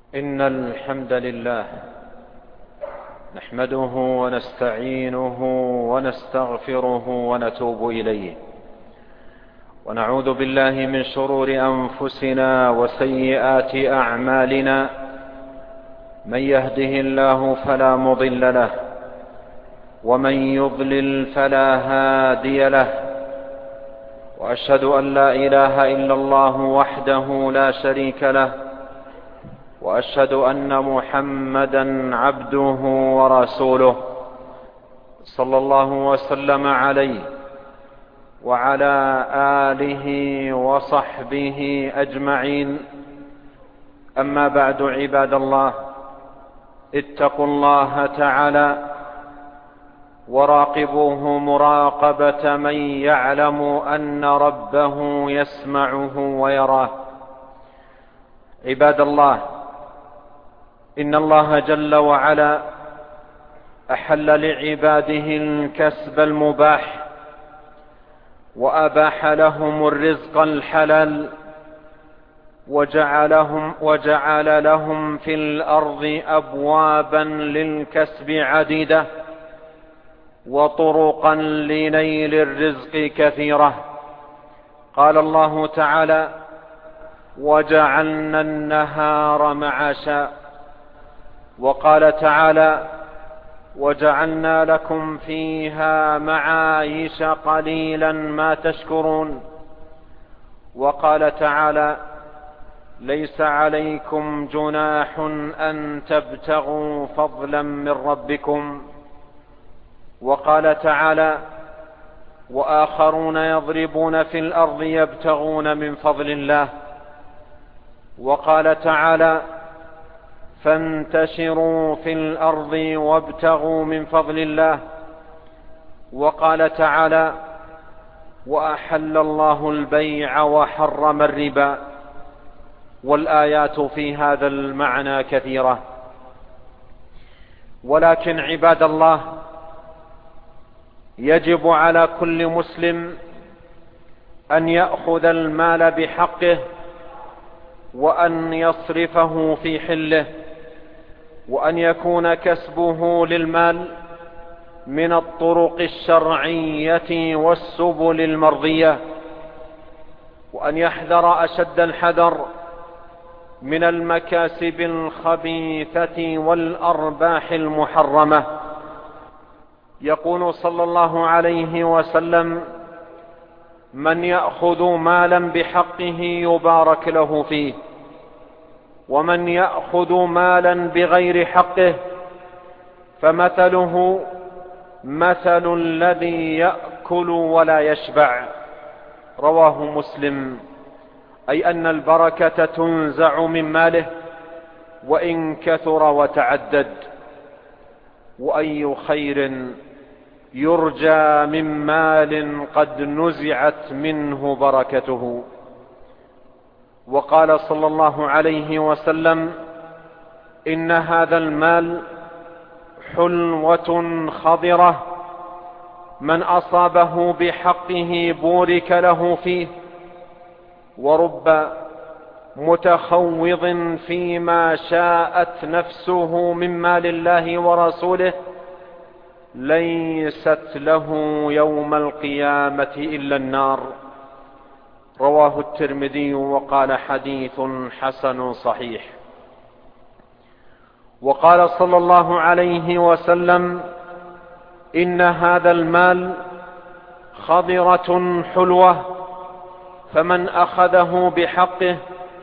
إن الحمد لله نحمده ونستعينه ونستغفره ونتوب إليه، ونعوذ بالله من شرور أنفسنا وسيئات أعمالنا. من يهده الله فلا مضل له، ومن يضلل فلا هادي له، وأشهد أن لا إله إلا الله وحده لا شريك له، وأشهد أن محمدا عبده ورسوله صلى الله وسلم عليه وعلى آله وصحبه أجمعين. أما بعد، عباد الله، اتقوا الله تعالى وراقبوه مراقبة من يعلم أن ربه يسمعه ويراه. عباد الله، إن الله جل وعلا أحل لعباده الكسب المباح، وأباح لهم الرزق الحلال، وجعل لهم في الأرض أبوابا للكسب عديدة، وطرقا لنيل الرزق كثيرة. قال الله تعالى: وجعلنا النهار معاشا. وقال تعالى: وجعلنا لكم فيها معايش قليلا ما تشكرون. وقال تعالى: ليس عليكم جناح أن تبتغوا فضلا من ربكم. وقال تعالى: وآخرون يضربون في الأرض يبتغون من فضل الله. وقال تعالى: فانتشروا في الأرض وابتغوا من فضل الله. وقال تعالى: وأحل الله البيع وحرم الربا. والآيات في هذا المعنى كثيرة. ولكن عباد الله، يجب على كل مسلم أن يأخذ المال بحقه، وأن يصرفه في حله، وأن يكون كسبه للمال من الطرق الشرعية والسبل المرضية، وأن يحذر أشد الحذر من المكاسب الخبيثة والأرباح المحرمة. يقول صلى الله عليه وسلم: من يأخذ مالا بحقه يبارك له فيه، ومن يأخذ مالا بغير حقه فمثله مثل الذي يأكل ولا يشبع. رواه مسلم. أي أن البركة تنزع من ماله وإن كثر وتعدد. وأي خير يرجى من مال قد نزعت منه بركته. وقال صلى الله عليه وسلم: إن هذا المال حلوة خضرة، من أصابه بحقه بورك له فيه، ورب متخوض فيما شاءت نفسه من مال الله ورسوله ليست له يوم القيامة إلا النار. رواه الترمذي وقال: حديث حسن صحيح. وقال صلى الله عليه وسلم: إن هذا المال خضرة حلوة، فمن أخذه بحقه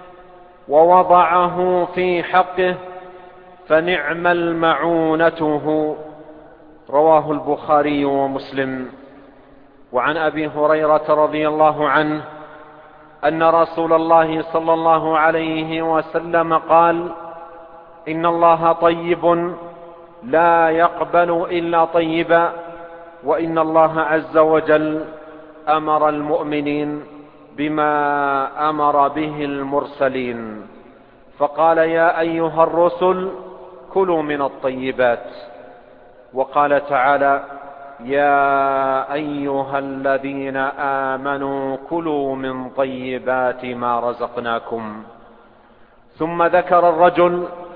ووضعه في حقه فنعم المعونته. رواه البخاري ومسلم. وعن أبي هريرة رضي الله عنه أن رسول الله صلى الله عليه وسلم قال: إن الله طيب لا يقبل إلا طيبا، وإن الله عز وجل أمر المؤمنين بما أمر به المرسلين، فقال: يا أيها الرسل كلوا من الطيبات. وقال تعالى: يا أيها الذين آمنوا كلوا من طيبات ما رزقناكم. ثم ذكر الرجل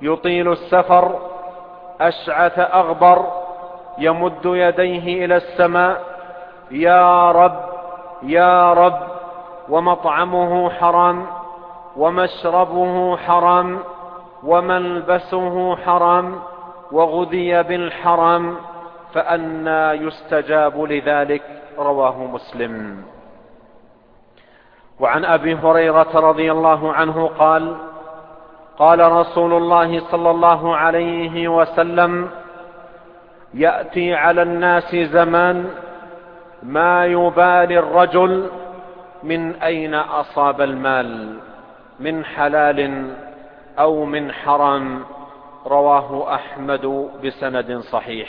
يطيل السفر أشعث أغبر يمد يديه إلى السماء يا رب يا رب، ومطعمه حرام ومشربه حرام وملبسه حرام وغذي بالحرام، فأنى يستجاب لذلك؟ رواه مسلم. وعن أبي هريرة رضي الله عنه قال: قال رسول الله صلى الله عليه وسلم: يأتي على الناس زمان ما يبالي الرجل من أين أصاب المال، من حلال أو من حرام. رواه أحمد بسند صحيح.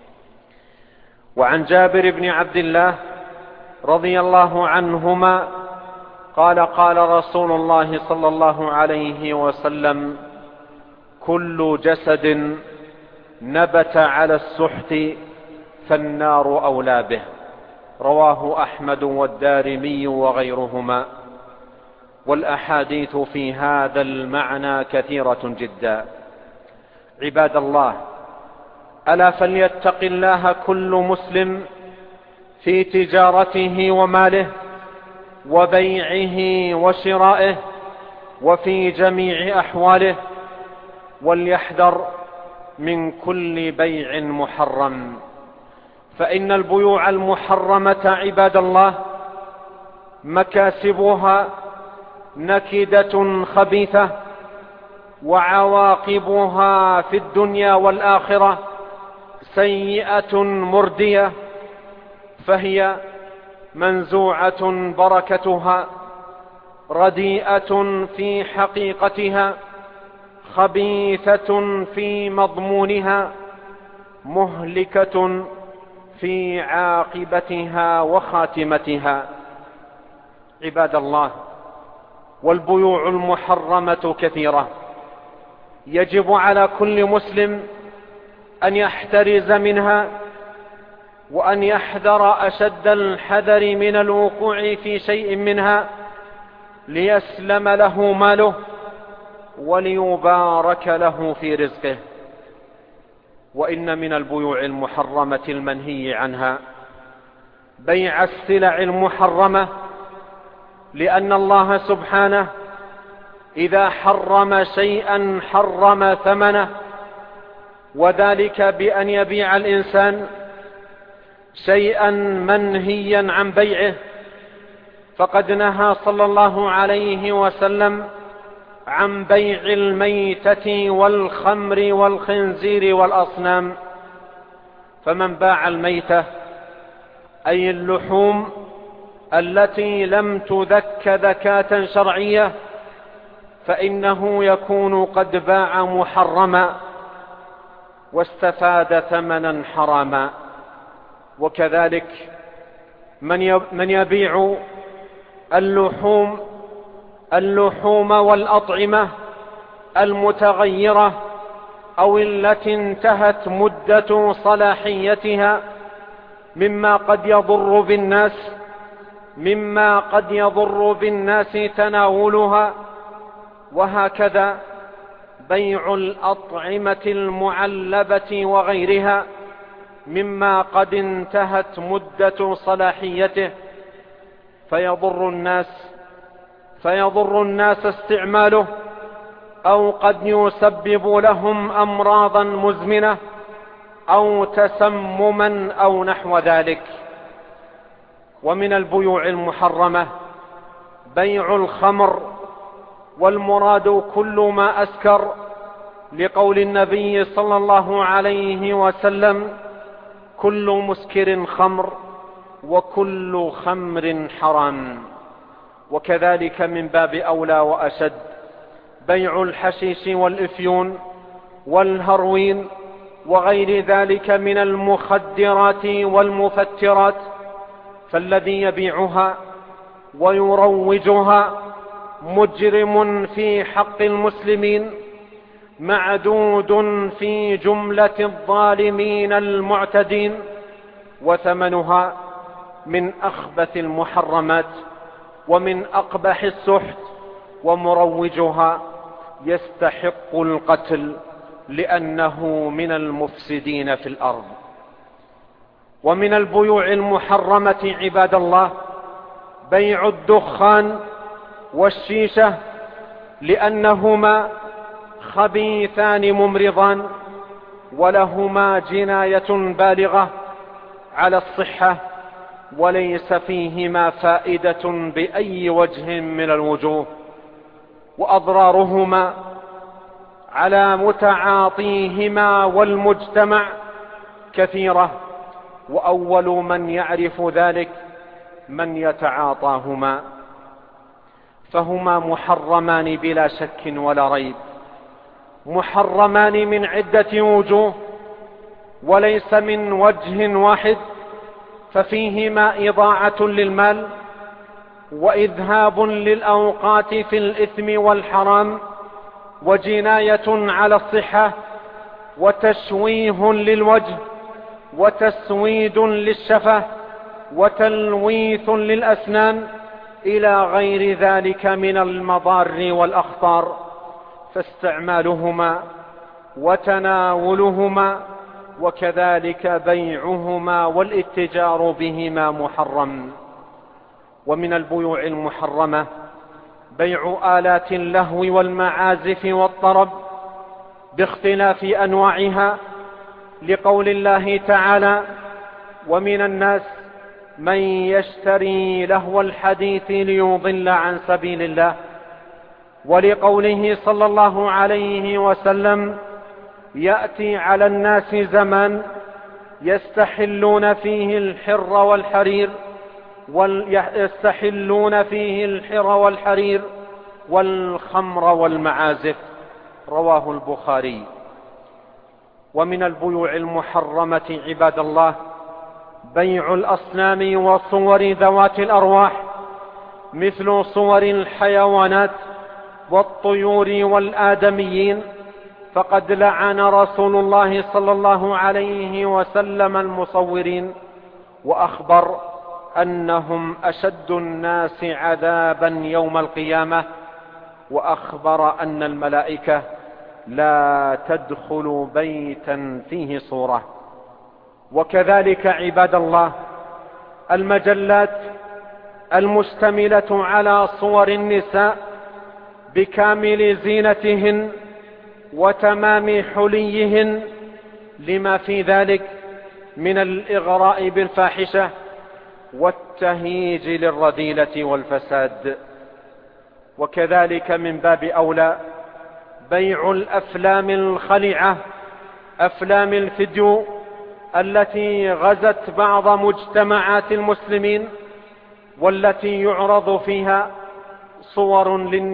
وعن جابر بن عبد الله رضي الله عنهما قال: قال رسول الله صلى الله عليه وسلم: كل جسد نبت على السحت فالنار أولى به. رواه أحمد والدارمي وغيرهما. والأحاديث في هذا المعنى كثيرة جدا. عباد الله، ألا فليتق الله كل مسلم في تجارته وماله وبيعه وشرائه وفي جميع أحواله، وليحذر من كل بيع محرم، فإن البيوع المحرمة عباد الله مكاسبها نكدة خبيثة، وعواقبها في الدنيا والآخرة سيئة مردية، فهي منزوعة بركتها، رديئة في حقيقتها، خبيثة في مضمونها، مهلكة في عاقبتها وخاتمتها. عباد الله، والبيوع المحرمة كثيرة، يجب على كل مسلم أن يحترز منها، وأن يحذر أشد الحذر من الوقوع في شيء منها ليسلم له ماله وليبارك له في رزقه. وإن من البيوع المحرمة المنهي عنها بيع السلع المحرمة، لأن الله سبحانه إذا حرم شيئا حرم ثمنه، وذلك بأن يبيع الإنسان شيئا منهيا عن بيعه. فقد نهى صلى الله عليه وسلم عن بيع الميتة والخمر والخنزير والأصنام. فمن باع الميتة أي اللحوم التي لم تذك ذكاة شرعية، فإنه يكون قد باع محرما واستفاد ثمنا حراما. وكذلك من يبيع اللحوم والأطعمة المتغيرة أو التي انتهت مدة صلاحيتها، مما قد يضر بالناس تناولها. وهكذا بيع الأطعمة المعلبة وغيرها مما قد انتهت مدة صلاحيته، فيضر الناس استعماله، أو قد يسبب لهم أمراضا مزمنة أو تسمما أو نحو ذلك. ومن البيوع المحرمة بيع الخمر، والمراد كل ما أسكر، لقول النبي صلى الله عليه وسلم: كل مسكر خمر وكل خمر حرام. وكذلك من باب أولى وأشد بيع الحشيش والإفيون والهروين وغير ذلك من المخدرات والمفترات، فالذي يبيعها ويروجها مجرم في حق المسلمين، معدود في جملة الظالمين المعتدين، وثمنها من أخبث المحرمات ومن أقبح السحت، ومروجها يستحق القتل لأنه من المفسدين في الأرض. ومن البيوع المحرمة عباد الله بيع الدخان والشيشة، لأنهما خبيثان ممرضان، ولهما جناية بالغة على الصحة، وليس فيهما فائدة بأي وجه من الوجوه، وأضرارهما على متعاطيهما والمجتمع كثيرة، وأول من يعرف ذلك من يتعاطاهما. فهما محرمان بلا شك ولا ريب، محرمان من عدة وجوه وليس من وجه واحد، ففيهما إضاعة للمال وإذهاب للأوقات في الإثم والحرام، وجناية على الصحة، وتشويه للوجه، وتسويد للشفة، وتلويث للأسنان، إلى غير ذلك من المضار والأخطار. فاستعمالهما وتناولهما وكذلك بيعهما والاتجار بهما محرم. ومن البيوع المحرمة بيع آلات اللهو والمعازف والطرب باختلاف أنواعها، لقول الله تعالى: ومن الناس من يشتري لهو الحديث ليضل عن سبيل الله، ولقوله صلى الله عليه وسلم: يأتي على الناس زمان يستحلون فيه الحر والحرير والخمر والمعازف. رواه البخاري. ومن البيوع المحرمة عباد الله بيع الأصنام وصور ذوات الأرواح، مثل صور الحيوانات والطيور والآدميين، فقد لعن رسول الله صلى الله عليه وسلم المصورين، وأخبر أنهم أشد الناس عذابا يوم القيامة، وأخبر أن الملائكة لا تدخل بيتا فيه صورة. وكذلك عباد الله المجلات المشتملة على صور النساء بكامل زينتهن وتمام حليهن، لما في ذلك من الإغراء بالفاحشة والتهييج للرذيلة والفساد. وكذلك من باب أولى بيع الأفلام الخلعة، أفلام الفيديو التي غزت بعض مجتمعات المسلمين، والتي يعرض فيها صور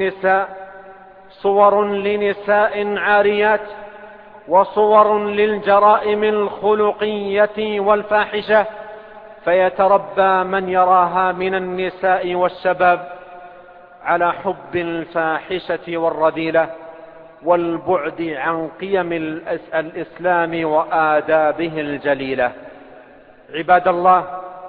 لنساء عاريات، وصور للجرائم الخلقية والفاحشة، فيتربى من يراها من النساء والشباب على حب الفاحشة والرذيلة والبعد عن قيم الإسلام وآدابه الجليلة. عباد الله،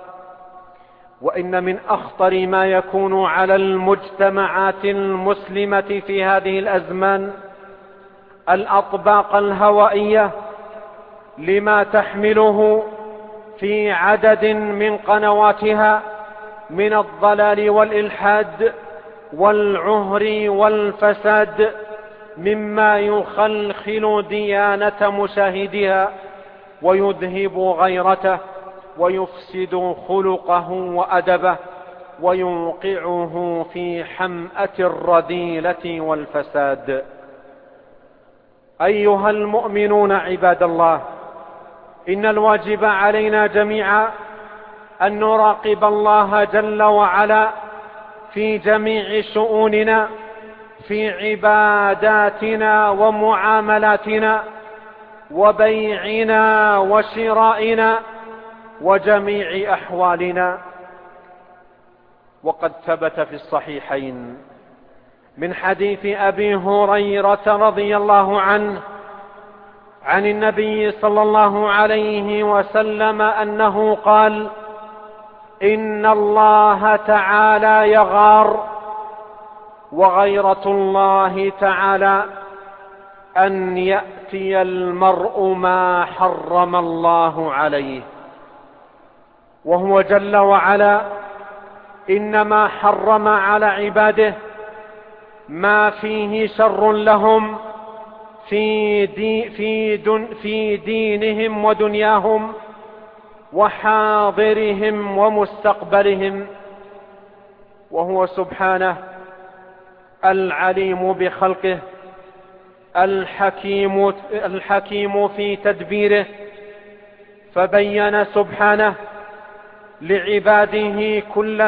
وإن من أخطر ما يكون على المجتمعات المسلمة في هذه الأزمان الأطباق الهوائية، لما تحمله في عدد من قنواتها من الضلال والإلحاد والعهر والفساد، مما يخلخل ديانة مشاهدها ويذهب غيرته ويفسد خلقه وأدبه ويوقعه في حمأة الرذيلة والفساد. أيها المؤمنون عباد الله، إن الواجب علينا جميعا أن نراقب الله جل وعلا في جميع شؤوننا، في عباداتنا ومعاملاتنا وبيعنا وشرائنا وجميع أحوالنا. وقد ثبت في الصحيحين من حديث أبي هريرة رضي الله عنه عن النبي صلى الله عليه وسلم أنه قال: إن الله تعالى يغار وغيرة الله تعالى أن يأتي المرء ما حرم الله عليه، وهو جل وعلا إنما حرم على عباده ما فيه شر لهم في دينهم ودنياهم وحاضرهم ومستقبلهم، وهو سبحانه العليم بخلقه الحكيم في تدبيره، فبين سبحانه لعباده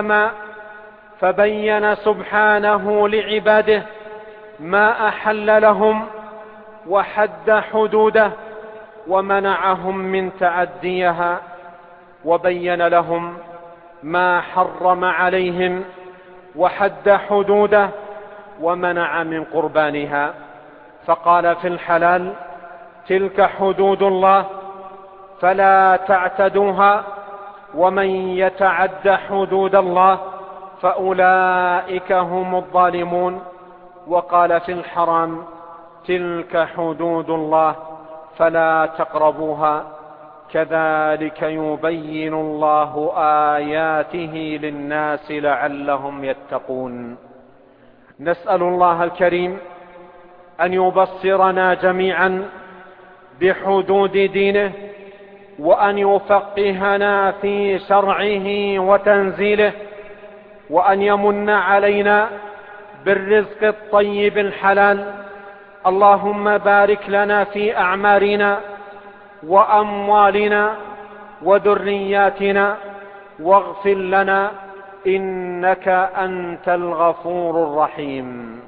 فبين سبحانه لعباده ما أحل لهم وحد حدوده ومنعهم من تعديها، وبين لهم ما حرم عليهم وحد حدوده ومنع من قربانها. فقال في الحلال: تلك حدود الله فلا تعتدوها، ومن يتعد حدود الله فأولئك هم الظالمون. وقال في الحرام: تلك حدود الله فلا تقربوها، كذلك يبين الله آياته للناس لعلهم يتقون. نسأل الله الكريم أن يبصرنا جميعا بحدود دينه، وأن يفقهنا في شرعه وتنزيله، وأن يمن علينا بالرزق الطيب الحلال. اللهم بارك لنا في أعمارنا وأموالنا وذرياتنا، واغفر لنا إنك أنت الغفور الرحيم.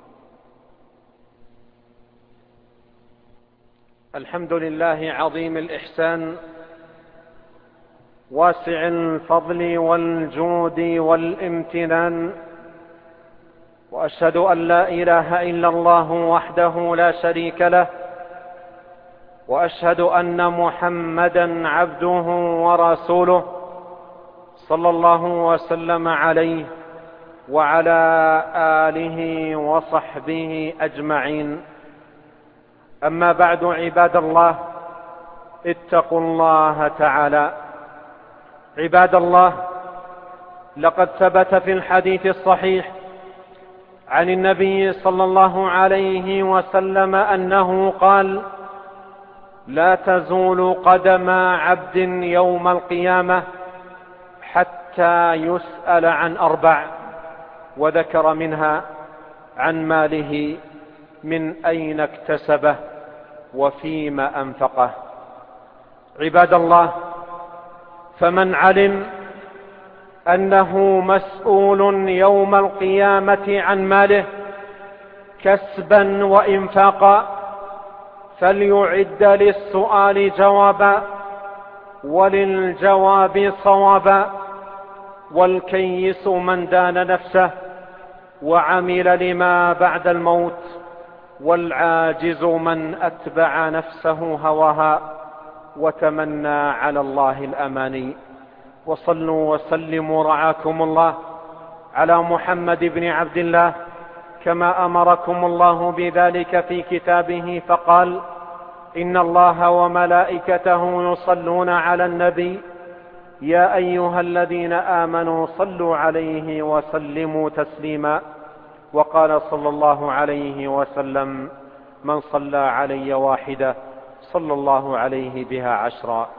الحمد لله عظيم الإحسان، واسع الفضل والجود والامتنان، وأشهد أن لا إله إلا الله وحده لا شريك له، وأشهد أن محمدا عبده ورسوله صلى الله وسلم عليه وعلى آله وصحبه أجمعين. أما بعد، عباد الله، اتقوا الله تعالى. عباد الله، لقد ثبت في الحديث الصحيح عن النبي صلى الله عليه وسلم أنه قال: لا تزول قدم عبد يوم القيامة حتى يسأل عن 4، وذكر منها عن ماله من أين اكتسبه وفيما أنفقه. عباد الله، فمن علم أنه مسؤول يوم القيامة عن ماله كسبا وإنفاقا فليعد للسؤال جوابا وللجواب صوابا. والكيس من دان نفسه وعمل لما بعد الموت، والعاجز من أتبع نفسه هواها وتمنى على الله الأماني. وصلوا وسلموا رعاكم الله على محمد بن عبد الله كما أمركم الله بذلك في كتابه، فقال: إن الله وملائكته يصلون على النبي يا أيها الذين آمنوا صلوا عليه وسلموا تسليما. وقال صلى الله عليه وسلم: من صلى علي واحدة صلى الله عليه بها 10.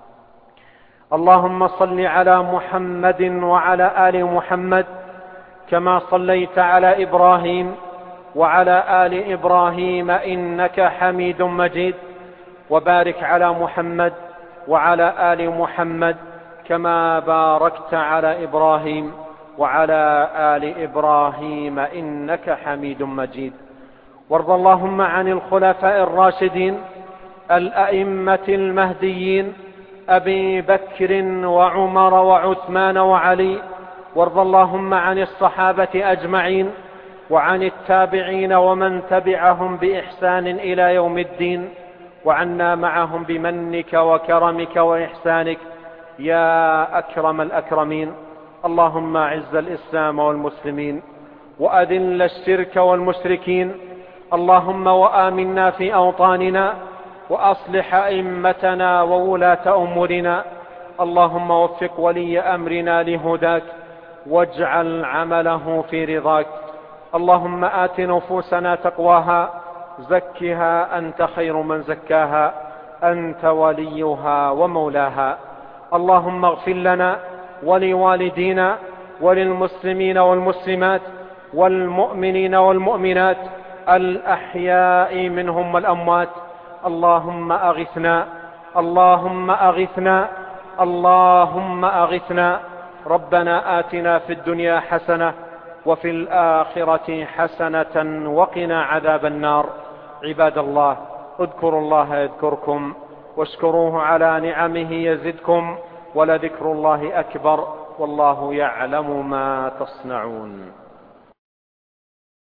اللهم صل على محمد وعلى آل محمد كما صليت على إبراهيم وعلى آل إبراهيم إنك حميد مجيد، وبارك على محمد وعلى آل محمد كما باركت على إبراهيم وعلى آل إبراهيم إنك حميد مجيد. وارض اللهم عن الخلفاء الراشدين الأئمة المهديين أبي بكر وعمر وعثمان وعلي، وارض اللهم عن الصحابة أجمعين وعن التابعين ومن تبعهم بإحسان إلى يوم الدين، وعنا معهم بمنك وكرمك وإحسانك يا أكرم الأكرمين. اللهم أعز الإسلام والمسلمين، وأذل الشرك والمشركين. اللهم وآمنا في أوطاننا، وأصلح أئمتنا وولاة أمورنا. اللهم وفق ولي أمرنا لهداك، واجعل عمله في رضاك. اللهم آت نفوسنا تقواها، زكها أنت خير من زكاها، أنت وليها ومولاها. اللهم اغفر لنا ولوالدينا وللمسلمين والمسلمات والمؤمنين والمؤمنات الأحياء منهم والأموات. اللهم أغثنا، اللهم أغثنا، اللهم أغثنا. ربنا آتنا في الدنيا حسنة وفي الآخرة حسنة وقنا عذاب النار. عباد الله، اذكروا الله يذكركم، واشكروه على نعمه يزدكم، ولذكر الله أكبر، والله يعلم ما تصنعون.